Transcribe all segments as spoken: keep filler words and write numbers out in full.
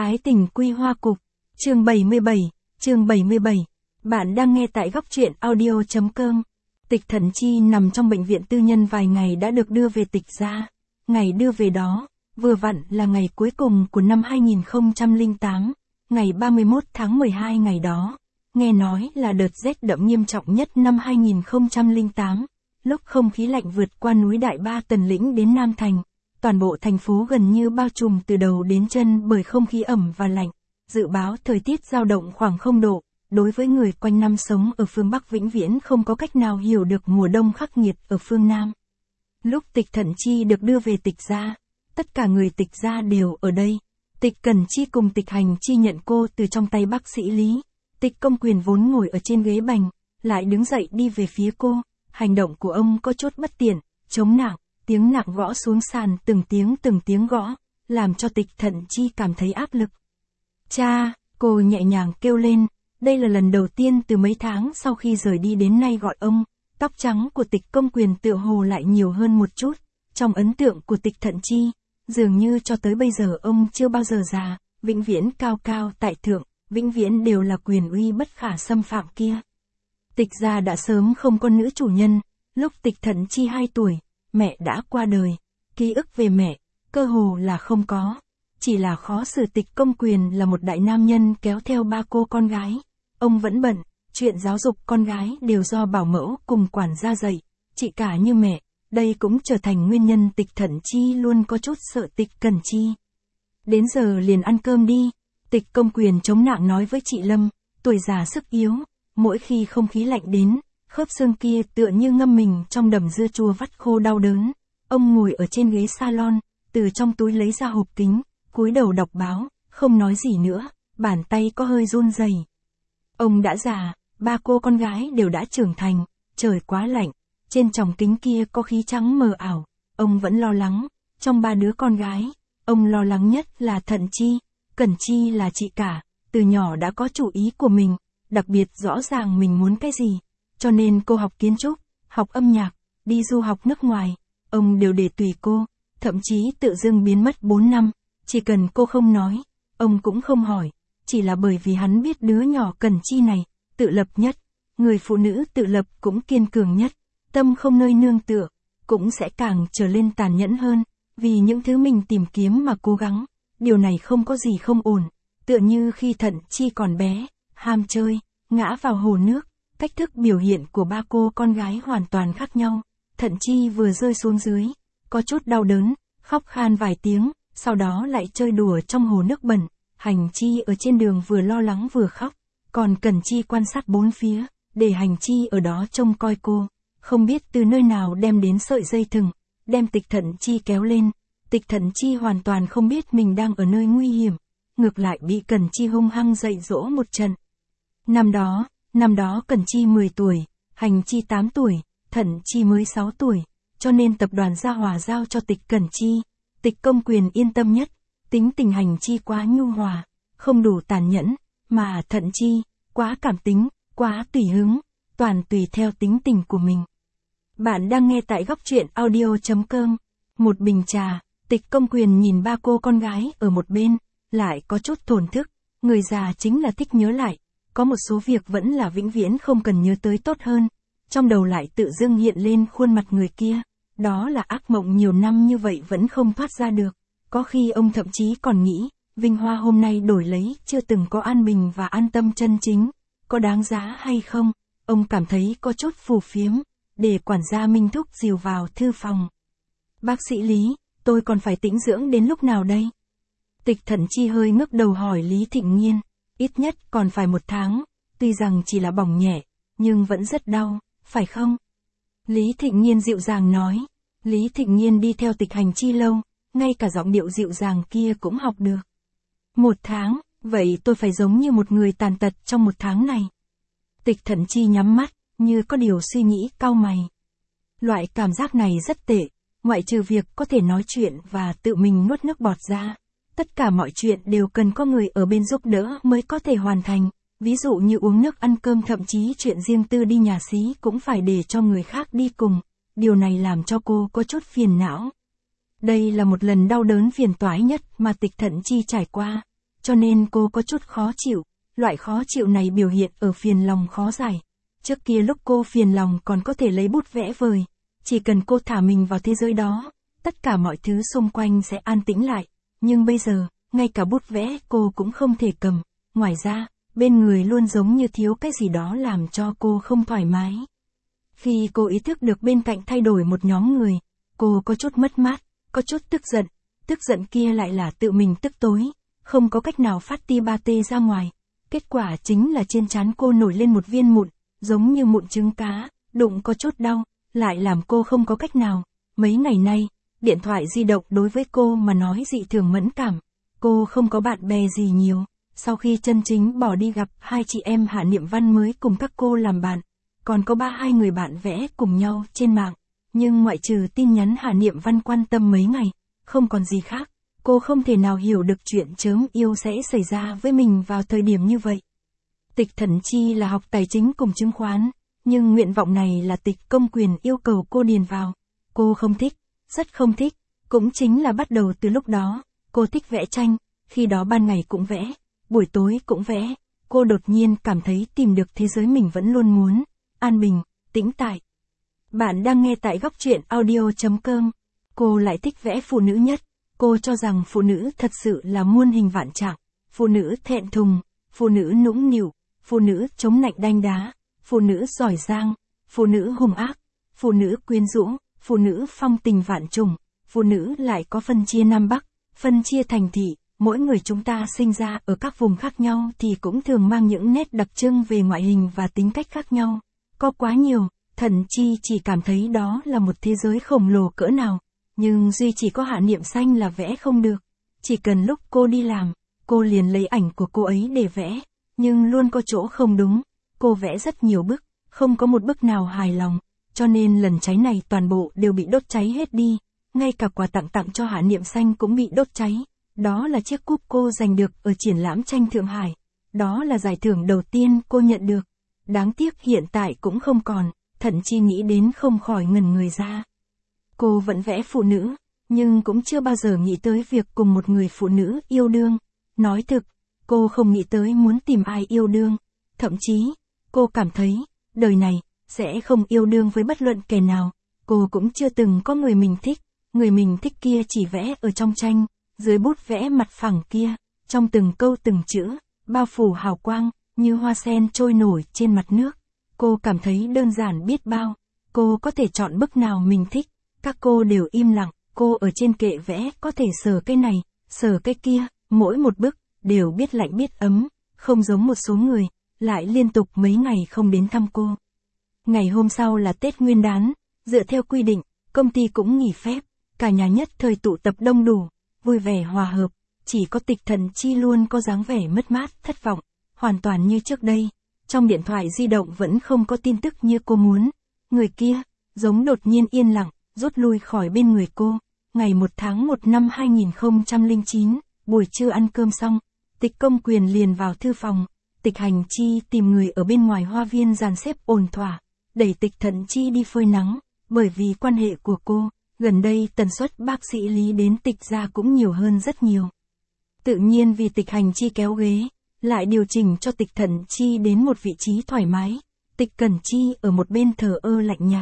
Ái tình quy hoa cục, chương bảy mươi bảy, chương bảy mươi bảy. Bạn đang nghe tại góc truyện audio chấm com. Tịch Thận Chi nằm trong bệnh viện tư nhân vài ngày đã được đưa về tịch ra. Ngày đưa về đó, vừa vặn là ngày cuối cùng của năm hai nghìn không trăm lẻ tám, ngày ba mươi mốt tháng mười hai ngày đó. Nghe nói là đợt rét đậm nghiêm trọng nhất năm hai nghìn không trăm lẻ tám, lúc không khí lạnh vượt qua núi Đại Ba Tần Lĩnh đến Nam Thành. Toàn bộ thành phố gần như bao trùm từ đầu đến chân bởi không khí ẩm và lạnh. Dự báo thời tiết dao động khoảng không độ, đối với người quanh năm sống ở phương Bắc vĩnh viễn không có cách nào hiểu được mùa đông khắc nghiệt ở phương Nam. Lúc Tịch Thận Chi được đưa về tịch gia, tất cả người tịch gia đều ở đây. Tịch Cẩn Chi cùng Tịch Hành Chi nhận cô từ trong tay bác sĩ Lý. Tịch Công Quyền vốn ngồi ở trên ghế bành, lại đứng dậy đi về phía cô. Hành động của ông có chút bất tiện, chống nặng. Tiếng nặng gõ xuống sàn từng tiếng từng tiếng gõ, làm cho Tịch Thận Chi cảm thấy áp lực. Cha, cô nhẹ nhàng kêu lên, đây là lần đầu tiên từ mấy tháng sau khi rời đi đến nay gọi ông. Tóc trắng của Tịch Công Quyền tựa hồ lại nhiều hơn một chút, trong ấn tượng của Tịch Thận Chi, dường như cho tới bây giờ ông chưa bao giờ già, vĩnh viễn cao cao tại thượng, vĩnh viễn đều là quyền uy bất khả xâm phạm kia. Tịch gia đã sớm không có nữ chủ nhân, lúc Tịch Thận Chi hai tuổi. Mẹ đã qua đời, ký ức về mẹ, cơ hồ là không có. Chỉ là khó xử Tịch Công Quyền là một đại nam nhân kéo theo ba cô con gái. Ông vẫn bận, chuyện giáo dục con gái đều do bảo mẫu cùng quản gia dạy, chị cả như mẹ. Đây cũng trở thành nguyên nhân Tịch Thận Chi luôn có chút sợ Tịch Cẩn Chi. Đến giờ liền ăn cơm đi, Tịch Công Quyền chống nặng nói với chị Lâm, tuổi già sức yếu, mỗi khi không khí lạnh đến, khớp xương kia tựa như ngâm mình trong đầm dưa chua vắt khô đau đớn. Ông ngồi ở trên ghế salon, từ trong túi lấy ra hộp kính, cúi đầu đọc báo, không nói gì nữa, bàn tay có hơi run rẩy. Ông đã già, ba cô con gái đều đã trưởng thành, trời quá lạnh, trên tròng kính kia có khí trắng mờ ảo, ông vẫn lo lắng. Trong ba đứa con gái, ông lo lắng nhất là Thận Chi, Cẩn Chi là chị cả, từ nhỏ đã có chủ ý của mình, đặc biệt rõ ràng mình muốn cái gì. Cho nên cô học kiến trúc, học âm nhạc, đi du học nước ngoài, ông đều để tùy cô, thậm chí tự dưng biến mất bốn năm, chỉ cần cô không nói, ông cũng không hỏi, chỉ là bởi vì hắn biết đứa nhỏ Cẩn Chi này, tự lập nhất, người phụ nữ tự lập cũng kiên cường nhất, tâm không nơi nương tựa, cũng sẽ càng trở lên tàn nhẫn hơn, vì những thứ mình tìm kiếm mà cố gắng, điều này không có gì không ổn, tựa như khi Thận Chi còn bé, ham chơi, ngã vào hồ nước. Cách thức biểu hiện của ba cô con gái hoàn toàn khác nhau. Thận Chi vừa rơi xuống dưới, có chút đau đớn, khóc khan vài tiếng, sau đó lại chơi đùa trong hồ nước bẩn. Hành Chi ở trên đường vừa lo lắng vừa khóc, còn Cẩn Chi quan sát bốn phía, để Hành Chi ở đó trông coi cô. Không biết từ nơi nào đem đến sợi dây thừng, đem Tịch Thận Chi kéo lên. Tịch Thận Chi hoàn toàn không biết mình đang ở nơi nguy hiểm, ngược lại bị Cẩn Chi hung hăng dạy dỗ một trận. Năm đó, Năm đó Cẩn Chi mười tuổi, Hành Chi tám tuổi, Thận Chi mới sáu tuổi, cho nên tập đoàn Gia Hòa giao cho Tịch Cẩn Chi. Tịch Công Quyền yên tâm nhất, tính tình Hành Chi quá nhu hòa, không đủ tàn nhẫn, mà Thận Chi, quá cảm tính, quá tùy hứng, toàn tùy theo tính tình của mình. Bạn đang nghe tại góc truyện audio chấm com. Một bình trà, Tịch Công Quyền nhìn ba cô con gái ở một bên, lại có chút thổn thức, người già chính là thích nhớ lại. Có một số việc vẫn là vĩnh viễn không cần nhớ tới tốt hơn, trong đầu lại tự dưng hiện lên khuôn mặt người kia, đó là ác mộng nhiều năm như vậy vẫn không thoát ra được, có khi ông thậm chí còn nghĩ, vinh hoa hôm nay đổi lấy chưa từng có an bình và an tâm chân chính, có đáng giá hay không, ông cảm thấy có chút phù phiếm, để quản gia Minh Thúc dìu vào thư phòng. Bác sĩ Lý, tôi còn phải tĩnh dưỡng đến lúc nào đây? Tịch Thận Chi hơi ngước đầu hỏi Lý Thịnh Nghiên. Ít nhất còn phải một tháng, tuy rằng chỉ là bỏng nhẹ, nhưng vẫn rất đau, phải không? Lý Thịnh Nghiên dịu dàng nói. Lý Thịnh Nghiên đi theo Tịch Hành Chi lâu, ngay cả giọng điệu dịu dàng kia cũng học được. Một tháng, vậy tôi phải giống như một người tàn tật trong một tháng này. Tịch Thận Chi nhắm mắt, như có điều suy nghĩ cau mày. Loại cảm giác này rất tệ, ngoại trừ việc có thể nói chuyện và tự mình nuốt nước bọt ra. Tất cả mọi chuyện đều cần có người ở bên giúp đỡ mới có thể hoàn thành, ví dụ như uống nước ăn cơm thậm chí chuyện riêng tư đi nhà xí cũng phải để cho người khác đi cùng, điều này làm cho cô có chút phiền não. Đây là một lần đau đớn phiền toái nhất mà Tịch Thận Chi trải qua, cho nên cô có chút khó chịu, loại khó chịu này biểu hiện ở phiền lòng khó giải. Trước kia lúc cô phiền lòng còn có thể lấy bút vẽ vời, chỉ cần cô thả mình vào thế giới đó, tất cả mọi thứ xung quanh sẽ an tĩnh lại, nhưng bây giờ, ngay cả bút vẽ cô cũng không thể cầm, ngoài ra, bên người luôn giống như thiếu cái gì đó làm cho cô không thoải mái. Khi cô ý thức được bên cạnh thay đổi một nhóm người, cô có chút mất mát, có chút tức giận, tức giận kia lại là tự mình tức tối, không có cách nào phát ti ba tê ra ngoài. Kết quả chính là trên trán cô nổi lên một viên mụn, giống như mụn trứng cá, đụng có chút đau, lại làm cô không có cách nào. Mấy ngày nay, điện thoại di động đối với cô mà nói dị thường mẫn cảm, cô không có bạn bè gì nhiều. Sau khi chân chính bỏ đi gặp hai chị em Hạ Niệm Văn mới cùng các cô làm bạn, còn có ba hai người bạn vẽ cùng nhau trên mạng, nhưng ngoại trừ tin nhắn Hạ Niệm Văn quan tâm mấy ngày, không còn gì khác. Cô không thể nào hiểu được chuyện chớm yêu sẽ xảy ra với mình vào thời điểm như vậy. Tịch Thần Chi là học tài chính cùng chứng khoán, nhưng nguyện vọng này là Tịch Công Quyền yêu cầu cô điền vào. Cô không thích, rất không thích, cũng chính là bắt đầu từ lúc đó, cô thích vẽ tranh, khi đó ban ngày cũng vẽ, buổi tối cũng vẽ, cô đột nhiên cảm thấy tìm được thế giới mình vẫn luôn muốn, an bình, tĩnh tại. Bạn đang nghe tại góc truyện audio chấm com. Cô lại thích vẽ phụ nữ nhất. Cô cho rằng phụ nữ thật sự là muôn hình vạn trạng, phụ nữ thẹn thùng, phụ nữ nũng nịu, phụ nữ chống nạnh đanh đá, phụ nữ giỏi giang, phụ nữ hung ác, phụ nữ quyến rũ, phụ nữ phong tình vạn trùng, phụ nữ lại có phân chia Nam Bắc, phân chia thành thị. Mỗi người chúng ta sinh ra ở các vùng khác nhau thì cũng thường mang những nét đặc trưng về ngoại hình và tính cách khác nhau. Có quá nhiều, Thần Chi chỉ cảm thấy đó là một thế giới khổng lồ cỡ nào. Nhưng duy chỉ có Hạ Niệm Xanh là vẽ không được. Chỉ cần lúc cô đi làm, cô liền lấy ảnh của cô ấy để vẽ, nhưng luôn có chỗ không đúng. Cô vẽ rất nhiều bức, không có một bức nào hài lòng, cho nên lần cháy này toàn bộ đều bị đốt cháy hết đi. Ngay cả quà tặng tặng cho Hạ Niệm Xanh cũng bị đốt cháy. Đó là chiếc cúp cô giành được ở triển lãm tranh Thượng Hải. Đó là giải thưởng đầu tiên cô nhận được. Đáng tiếc hiện tại cũng không còn, Thần Chi nghĩ đến không khỏi ngẩn người ra. Cô vẫn vẽ phụ nữ, nhưng cũng chưa bao giờ nghĩ tới việc cùng một người phụ nữ yêu đương. Nói thực, cô không nghĩ tới muốn tìm ai yêu đương. Thậm chí, cô cảm thấy, đời này, sẽ không yêu đương với bất luận kẻ nào. Cô cũng chưa từng có người mình thích, người mình thích kia chỉ vẽ ở trong tranh, dưới bút vẽ mặt phẳng kia, trong từng câu từng chữ, bao phủ hào quang, như hoa sen trôi nổi trên mặt nước. Cô cảm thấy đơn giản biết bao, cô có thể chọn bức nào mình thích. Các cô đều im lặng, cô ở trên kệ vẽ có thể sờ cái này, sờ cái kia, mỗi một bức, đều biết lạnh biết ấm, không giống một số người, lại liên tục mấy ngày không đến thăm cô. Ngày hôm sau là Tết Nguyên đán, dựa theo quy định, công ty cũng nghỉ phép, cả nhà nhất thời tụ tập đông đủ, vui vẻ hòa hợp, chỉ có Tịch Thần Chi luôn có dáng vẻ mất mát, thất vọng, hoàn toàn như trước đây. Trong điện thoại di động vẫn không có tin tức như cô muốn, người kia, giống đột nhiên yên lặng, rút lui khỏi bên người cô. Ngày một tháng một năm hai nghìn không trăm lẻ chín, buổi trưa ăn cơm xong, Tịch Công Quyền liền vào thư phòng. Tịch Hành Chi tìm người ở bên ngoài hoa viên dàn xếp ổn thỏa, đẩy Tịch Thần Chi đi phơi nắng, bởi vì quan hệ của cô, gần đây tần suất bác sĩ Lý đến Tịch gia cũng nhiều hơn rất nhiều. Tự nhiên vì Tịch Hành Chi kéo ghế, lại điều chỉnh cho Tịch Thần Chi đến một vị trí thoải mái. Tịch Cẩn Chi ở một bên thờ ơ lạnh nhạt.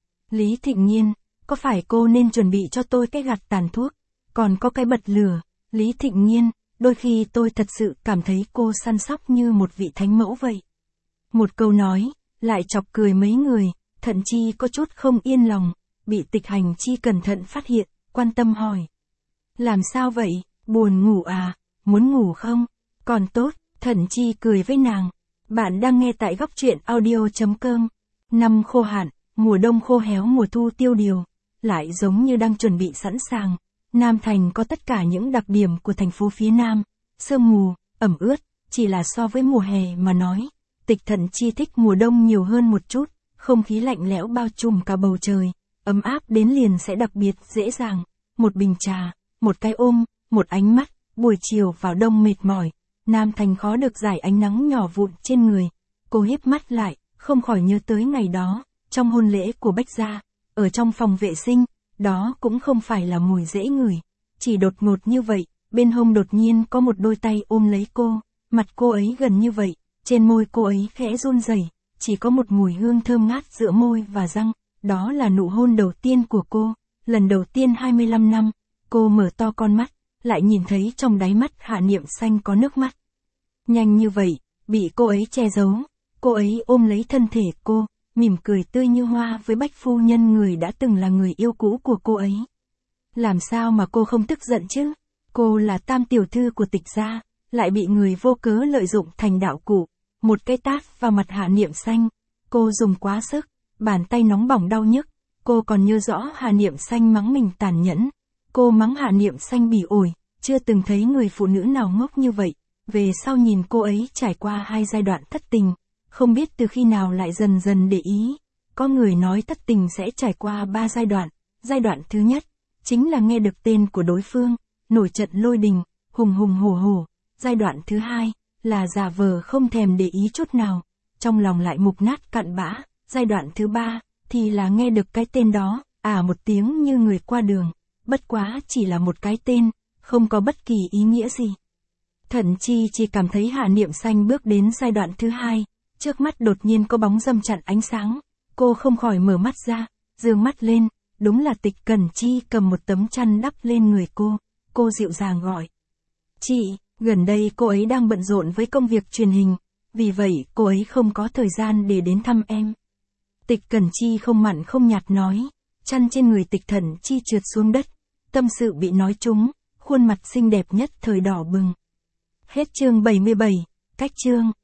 Lý Thịnh Nhiên, có phải cô nên chuẩn bị cho tôi cái gạt tàn thuốc, còn có cái bật lửa? Lý Thịnh Nhiên, đôi khi tôi thật sự cảm thấy cô săn sóc như một vị thánh mẫu vậy. Một câu nói, lại chọc cười mấy người. Thận Chi có chút không yên lòng, bị Tịch Hành Chi cẩn thận phát hiện, quan tâm hỏi. Làm sao vậy, buồn ngủ à, muốn ngủ không? Còn tốt, Thận Chi cười với nàng. Bạn đang nghe tại góc truyện audio chấm com. Năm khô hạn, mùa đông khô héo, mùa thu tiêu điều, lại giống như đang chuẩn bị sẵn sàng. Nam Thành có tất cả những đặc điểm của thành phố phía Nam, sương mù, ẩm ướt, chỉ là so với mùa hè mà nói. Tịch Thần Chi thích mùa đông nhiều hơn một chút, không khí lạnh lẽo bao trùm cả bầu trời, ấm áp đến liền sẽ đặc biệt dễ dàng. Một bình trà, một cái ôm, một ánh mắt, buổi chiều vào đông mệt mỏi, Nam Thành khó được giải ánh nắng nhỏ vụn trên người. Cô híp mắt lại, không khỏi nhớ tới ngày đó, trong hôn lễ của Bách Gia, ở trong phòng vệ sinh, đó cũng không phải là mùi dễ ngửi, chỉ đột ngột như vậy, bên hông đột nhiên có một đôi tay ôm lấy cô, mặt cô ấy gần như vậy, trên môi cô ấy khẽ run rẩy, chỉ có một mùi hương thơm ngát giữa môi và răng, đó là nụ hôn đầu tiên của cô, lần đầu tiên hai mươi lăm năm, cô mở to con mắt, lại nhìn thấy trong đáy mắt Hạ Niệm Xanh có nước mắt. Nhanh như vậy, bị cô ấy che giấu, cô ấy ôm lấy thân thể cô, mỉm cười tươi như hoa với Bách phu nhân người đã từng là người yêu cũ của cô ấy. Làm sao mà cô không tức giận chứ? Cô là tam tiểu thư của Tịch gia, lại bị người vô cớ lợi dụng thành đạo cụ, một cái tát vào mặt Hạ Niệm Xanh, cô dùng quá sức, bàn tay nóng bỏng đau nhức, cô còn nhớ rõ Hạ Niệm Xanh mắng mình tàn nhẫn, cô mắng Hạ Niệm Xanh bỉ ổi, chưa từng thấy người phụ nữ nào ngốc như vậy, về sau nhìn cô ấy trải qua hai giai đoạn thất tình, không biết từ khi nào lại dần dần để ý, có người nói thất tình sẽ trải qua ba giai đoạn, giai đoạn thứ nhất, chính là nghe được tên của đối phương, nổi trận lôi đình, hùng hùng hổ hổ, giai đoạn thứ hai, là giả vờ không thèm để ý chút nào, trong lòng lại mục nát cặn bã, giai đoạn thứ ba, thì là nghe được cái tên đó, à một tiếng như người qua đường, bất quá chỉ là một cái tên, không có bất kỳ ý nghĩa gì. Thận Chi chỉ cảm thấy Hạ Niệm Xanh bước đến giai đoạn thứ hai, trước mắt đột nhiên có bóng dâm chặn ánh sáng, cô không khỏi mở mắt ra, dương mắt lên, đúng là Tịch Cẩn Chi cầm một tấm chăn đắp lên người cô, cô dịu dàng gọi. Chị, gần đây cô ấy đang bận rộn với công việc truyền hình, vì vậy cô ấy không có thời gian để đến thăm em. Tịch Cẩn Chi không mặn không nhạt nói, chăn trên người Tịch Thận Chi trượt xuống đất, tâm sự bị nói trúng, khuôn mặt xinh đẹp nhất thời đỏ bừng. Hết chương bảy mươi bảy, cách chương.